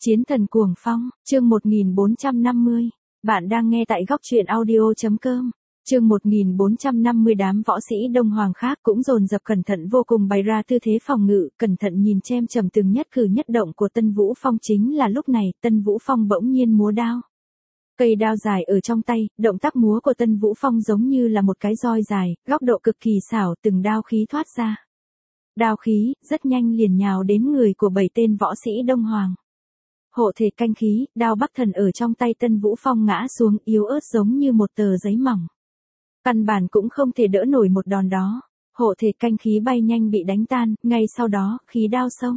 Chiến thần cuồng phong, chương 1450. Bạn đang nghe tại góc truyện audio.com. Chương 1450. Đám võ sĩ Đông Hoàng khác cũng dồn dập cẩn thận vô cùng bày ra tư thế phòng ngự, cẩn thận nhìn chêm chằm từng nhất cử nhất động của Tân Vũ Phong. Chính là lúc này, Tân Vũ Phong bỗng nhiên múa đao. Cây đao dài ở trong tay, động tác múa của Tân Vũ Phong giống như là một cái roi dài, góc độ cực kỳ xảo, từng đao khí thoát ra. Đao khí, rất nhanh liền nhào đến người của 7 tên võ sĩ Đông Hoàng. Hộ thể canh khí, đao bắc thần ở trong tay Tân Vũ Phong ngã xuống yếu ớt giống như một tờ giấy mỏng. Căn bản cũng không thể đỡ nổi một đòn đó. Hộ thể canh khí bay nhanh bị đánh tan, ngay sau đó, khí đao xông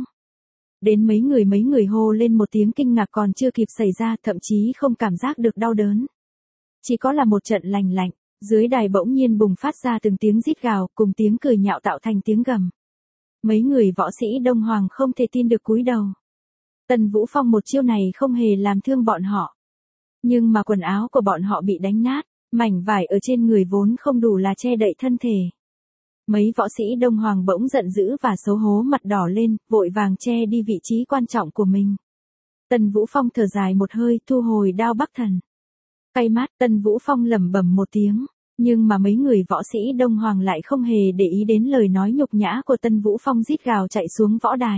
đến mấy người hô lên một tiếng kinh ngạc còn chưa kịp xảy ra, thậm chí không cảm giác được đau đớn. Chỉ có là một trận lành lạnh, dưới đài bỗng nhiên bùng phát ra từng tiếng rít gào, cùng tiếng cười nhạo tạo thành tiếng gầm. Mấy người võ sĩ Đông Hoàng không thể tin được cúi đầu. Tân Vũ Phong một chiêu này không hề làm thương bọn họ. Nhưng mà quần áo của bọn họ bị đánh nát, mảnh vải ở trên người vốn không đủ là che đậy thân thể. Mấy võ sĩ Đông Hoàng bỗng giận dữ và xấu hổ mặt đỏ lên, vội vàng che đi vị trí quan trọng của mình. Tân Vũ Phong thở dài một hơi, thu hồi đao bắc thần. Cay mắt, Tân Vũ Phong lẩm bẩm một tiếng, nhưng mà mấy người võ sĩ Đông Hoàng lại không hề để ý đến lời nói nhục nhã của Tân Vũ Phong, rít gào chạy xuống võ đài.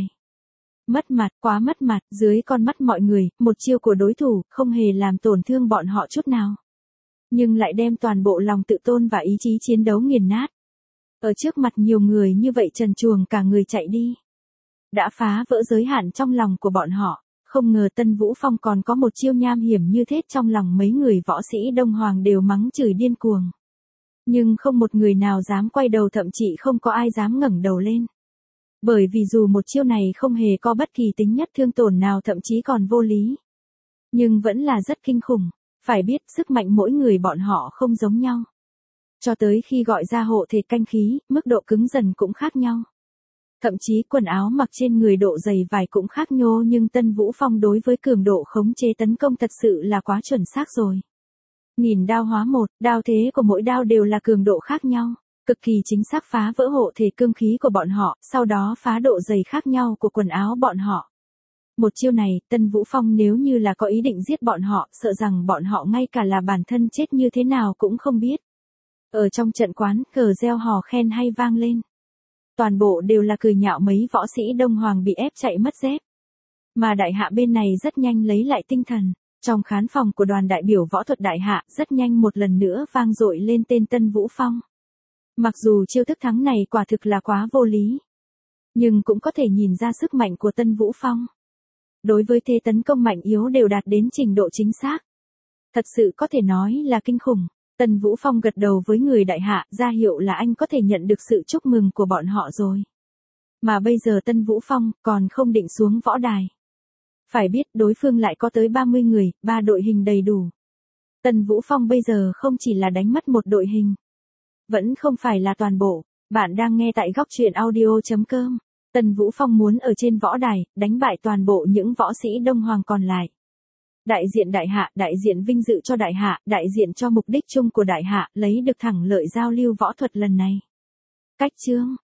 Mất mặt, quá mất mặt, dưới con mắt mọi người, một chiêu của đối thủ không hề làm tổn thương bọn họ chút nào, nhưng lại đem toàn bộ lòng tự tôn và ý chí chiến đấu nghiền nát. Ở trước mặt nhiều người như vậy trần truồng cả người chạy đi, đã phá vỡ giới hạn trong lòng của bọn họ. Không ngờ Tân Vũ Phong còn có một chiêu nham hiểm như thế, trong lòng mấy người võ sĩ Đông Hoàng đều mắng chửi điên cuồng. Nhưng không một người nào dám quay đầu, thậm chí không có ai dám ngẩng đầu lên. Bởi vì dù một chiêu này không hề có bất kỳ tính nhất thương tổn nào, thậm chí còn vô lý, nhưng vẫn là rất kinh khủng. Phải biết, sức mạnh mỗi người bọn họ không giống nhau. Cho tới khi gọi ra hộ thể canh khí, mức độ cứng dần cũng khác nhau. Thậm chí quần áo mặc trên người độ dày vải cũng khác nhau, nhưng Tân Vũ Phong đối với cường độ khống chế tấn công thật sự là quá chuẩn xác rồi. Nghìn đao hóa một, đao thế của mỗi đao đều là cường độ khác nhau, cực kỳ chính xác phá vỡ hộ thể cương khí của bọn họ, sau đó phá độ dày khác nhau của quần áo bọn họ. Một chiêu này, Tân Vũ Phong nếu như là có ý định giết bọn họ, sợ rằng bọn họ ngay cả là bản thân chết như thế nào cũng không biết. Ở trong trận quán, cờ reo hò khen hay vang lên. Toàn bộ đều là cười nhạo mấy võ sĩ Đông Hoàng bị ép chạy mất dép. Mà đại hạ bên này rất nhanh lấy lại tinh thần. Trong khán phòng của đoàn đại biểu võ thuật đại hạ, rất nhanh một lần nữa vang dội lên tên Tân Vũ Phong. Mặc dù chiêu thức thắng này quả thực là quá vô lý, nhưng cũng có thể nhìn ra sức mạnh của Tân Vũ Phong. Đối với thế tấn công mạnh yếu đều đạt đến trình độ chính xác. Thật sự có thể nói là kinh khủng. Tân Vũ Phong gật đầu với người đại hạ, ra hiệu là anh có thể nhận được sự chúc mừng của bọn họ rồi. Mà bây giờ Tân Vũ Phong còn không định xuống võ đài. Phải biết đối phương lại có tới 30 người, 3 đội hình đầy đủ. Tân Vũ Phong bây giờ không chỉ là đánh mất một đội hình, vẫn không phải là toàn bộ. Bạn đang nghe tại góc truyện audio.com. Tân Vũ Phong muốn ở trên võ đài, đánh bại toàn bộ những võ sĩ Đông Hoàng còn lại. Đại diện đại hạ, đại diện vinh dự cho đại hạ, đại diện cho mục đích chung của đại hạ, lấy được thẳng lợi giao lưu võ thuật lần này. Cách chương,